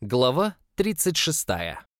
Глава 36.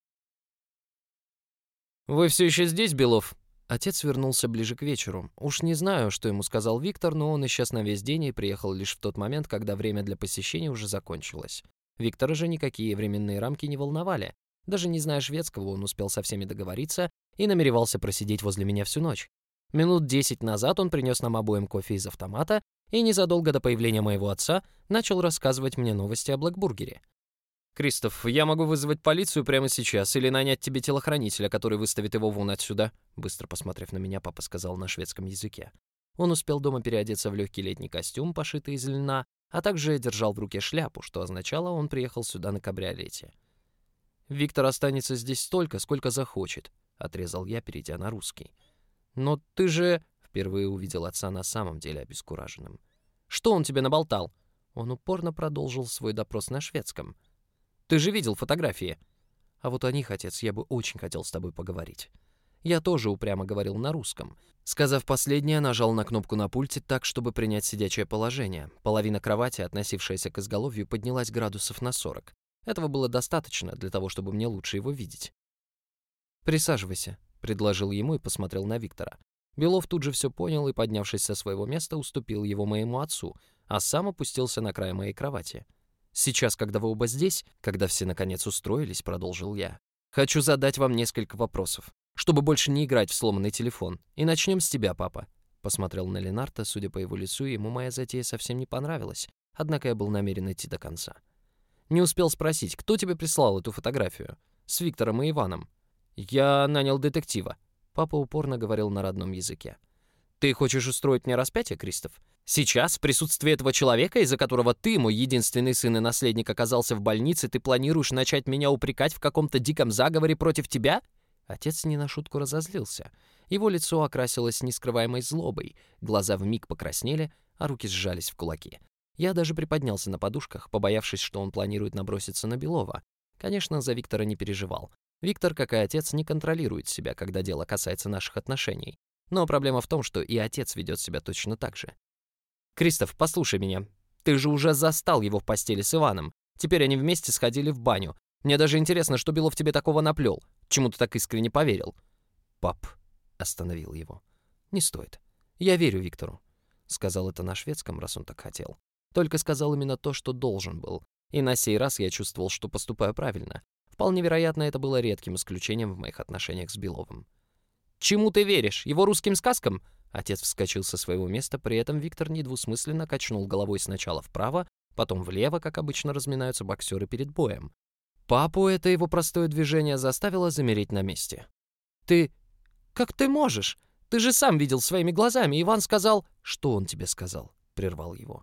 «Вы все еще здесь, Белов?» Отец вернулся ближе к вечеру. Уж не знаю, что ему сказал Виктор, но он исчез на весь день и приехал лишь в тот момент, когда время для посещения уже закончилось. Виктора же никакие временные рамки не волновали. Даже не зная шведского, он успел со всеми договориться и намеревался просидеть возле меня всю ночь. Минут 10 назад он принес нам обоим кофе из автомата и незадолго до появления моего отца начал рассказывать мне новости о Блэкбургере. «Кристоф, я могу вызвать полицию прямо сейчас или нанять тебе телохранителя, который выставит его вон отсюда», быстро посмотрев на меня, папа сказал на шведском языке. Он успел дома переодеться в легкий летний костюм, пошитый из льна, а также держал в руке шляпу, что означало, он приехал сюда на кабриолете. «Виктор останется здесь столько, сколько захочет», — отрезал я, перейдя на русский. «Но ты же...» — впервые увидел отца на самом деле обескураженным. «Что он тебе наболтал?» Он упорно продолжил свой допрос на шведском. «Ты же видел фотографии?» «А вот о них, отец, я бы очень хотел с тобой поговорить». Я тоже упрямо говорил на русском. Сказав последнее, нажал на кнопку на пульте так, чтобы принять сидячее положение. Половина кровати, относившаяся к изголовью, поднялась градусов на 40. Этого было достаточно для того, чтобы мне лучше его видеть. «Присаживайся», — предложил ему и посмотрел на Виктора. Белов тут же все понял и, поднявшись со своего места, уступил его моему отцу, а сам опустился на край моей кровати. «Сейчас, когда вы оба здесь, когда все наконец устроились», — продолжил я, «хочу задать вам несколько вопросов, чтобы больше не играть в сломанный телефон. И начнем с тебя, папа». Посмотрел на Ленарта, судя по его лицу, ему моя затея совсем не понравилась, однако я был намерен идти до конца. «Не успел спросить, кто тебе прислал эту фотографию? С Виктором и Иваном?» «Я нанял детектива», — папа упорно говорил на родном языке. «Ты хочешь устроить мне распятие, Кристоф? Сейчас, в присутствии этого человека, из-за которого ты, мой единственный сын и наследник, оказался в больнице, ты планируешь начать меня упрекать в каком-то диком заговоре против тебя?» Отец не на шутку разозлился. Его лицо окрасилось нескрываемой злобой, глаза вмиг покраснели, а руки сжались в кулаки. Я даже приподнялся на подушках, побоявшись, что он планирует наброситься на Белова. Конечно, за Виктора не переживал. Виктор, как и отец, не контролирует себя, когда дело касается наших отношений. Но проблема в том, что и отец ведет себя точно так же. «Кристоф, послушай меня. Ты же уже застал его в постели с Иваном. Теперь они вместе сходили в баню. Мне даже интересно, что Белов тебе такого наплел. Чему ты так искренне поверил?» «Пап», — остановил его. «Не стоит. Я верю Виктору». Сказал это на шведском, раз он так хотел. Только сказал именно то, что должен был. И на сей раз я чувствовал, что поступаю правильно. Вполне вероятно, это было редким исключением в моих отношениях с Беловым. «Чему ты веришь? Его русским сказкам?» Отец вскочил со своего места, при этом Виктор недвусмысленно качнул головой сначала вправо, потом влево, как обычно разминаются боксеры перед боем. Папу это его простое движение заставило замереть на месте. «Ты... как ты можешь? Ты же сам видел своими глазами. Иван сказал...» «Что он тебе сказал?» — прервал его.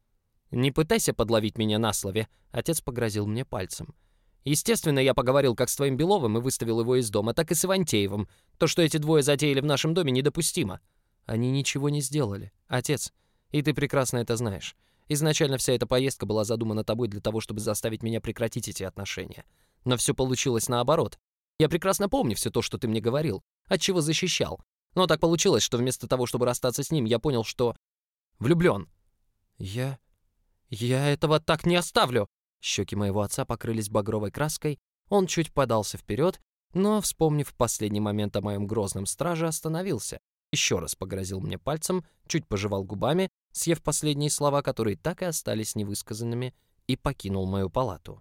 «Не пытайся подловить меня на слове», — отец погрозил мне пальцем. «Естественно, я поговорил как с твоим Беловым и выставил его из дома, так и с Ивантеевым. То, что эти двое затеяли в нашем доме, недопустимо». «Они ничего не сделали, отец, и ты прекрасно это знаешь. Изначально вся эта поездка была задумана тобой для того, чтобы заставить меня прекратить эти отношения. Но все получилось наоборот. Я прекрасно помню все то, что ты мне говорил, от чего защищал. Но так получилось, что вместо того, чтобы расстаться с ним, я понял, что... влюблен». «Я этого так не оставлю!» Щеки моего отца покрылись багровой краской, он чуть подался вперед, но, вспомнив в последний момент о моем грозном страже, остановился. Еще раз погрозил мне пальцем, чуть пожевал губами, съев последние слова, которые так и остались невысказанными, и покинул мою палату.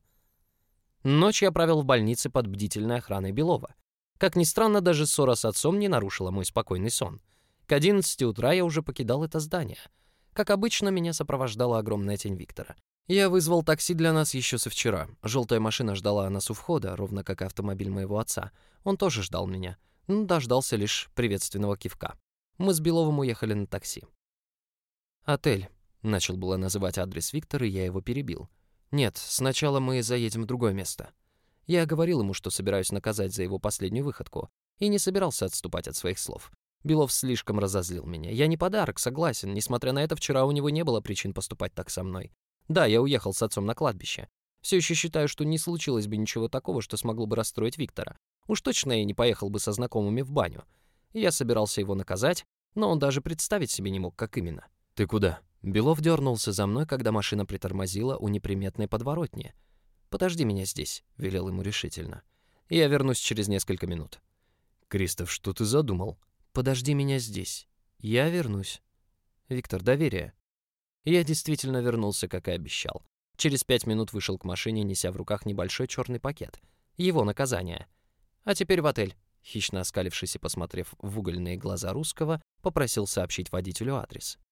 Ночь я провел в больнице под бдительной охраной Белова. Как ни странно, даже ссора с отцом не нарушила мой спокойный сон. К 11 утра я уже покидал это здание. Как обычно, меня сопровождала огромная тень Виктора. Я вызвал такси для нас еще со вчера. Желтая машина ждала нас у входа, ровно как и автомобиль моего отца. Он тоже ждал меня, но дождался лишь приветственного кивка. Мы с Беловым уехали на такси. «Отель», — начал было называть адрес Виктора, и я его перебил. «Нет, сначала мы заедем в другое место». Я говорил ему, что собираюсь наказать за его последнюю выходку, и не собирался отступать от своих слов. Белов слишком разозлил меня. Я не подарок, согласен. Несмотря на это, вчера у него не было причин поступать так со мной. Да, я уехал с отцом на кладбище. Все еще считаю, что не случилось бы ничего такого, что смогло бы расстроить Виктора. Уж точно я не поехал бы со знакомыми в баню. Я собирался его наказать, но он даже представить себе не мог, как именно. «Ты куда?» Белов дернулся за мной, когда машина притормозила у неприметной подворотни. «Подожди меня здесь», — велел ему решительно. «Я вернусь через несколько минут». «Кристоф, что ты задумал?» «Подожди меня здесь. Я вернусь». «Виктор, доверие». Я действительно вернулся, как и обещал. Через 5 минут вышел к машине, неся в руках небольшой черный пакет. Его наказание. «А теперь в отель», — хищно оскалившись и посмотрев в угольные глаза русского, попросил сообщить водителю адрес.